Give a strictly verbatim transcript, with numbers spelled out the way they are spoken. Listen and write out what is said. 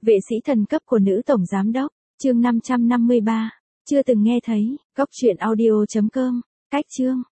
Vệ sĩ thần cấp của nữ tổng giám đốc, chương năm trăm năm mươi ba. Chưa từng nghe thấy, góc truyện audio chấm com, cách chương.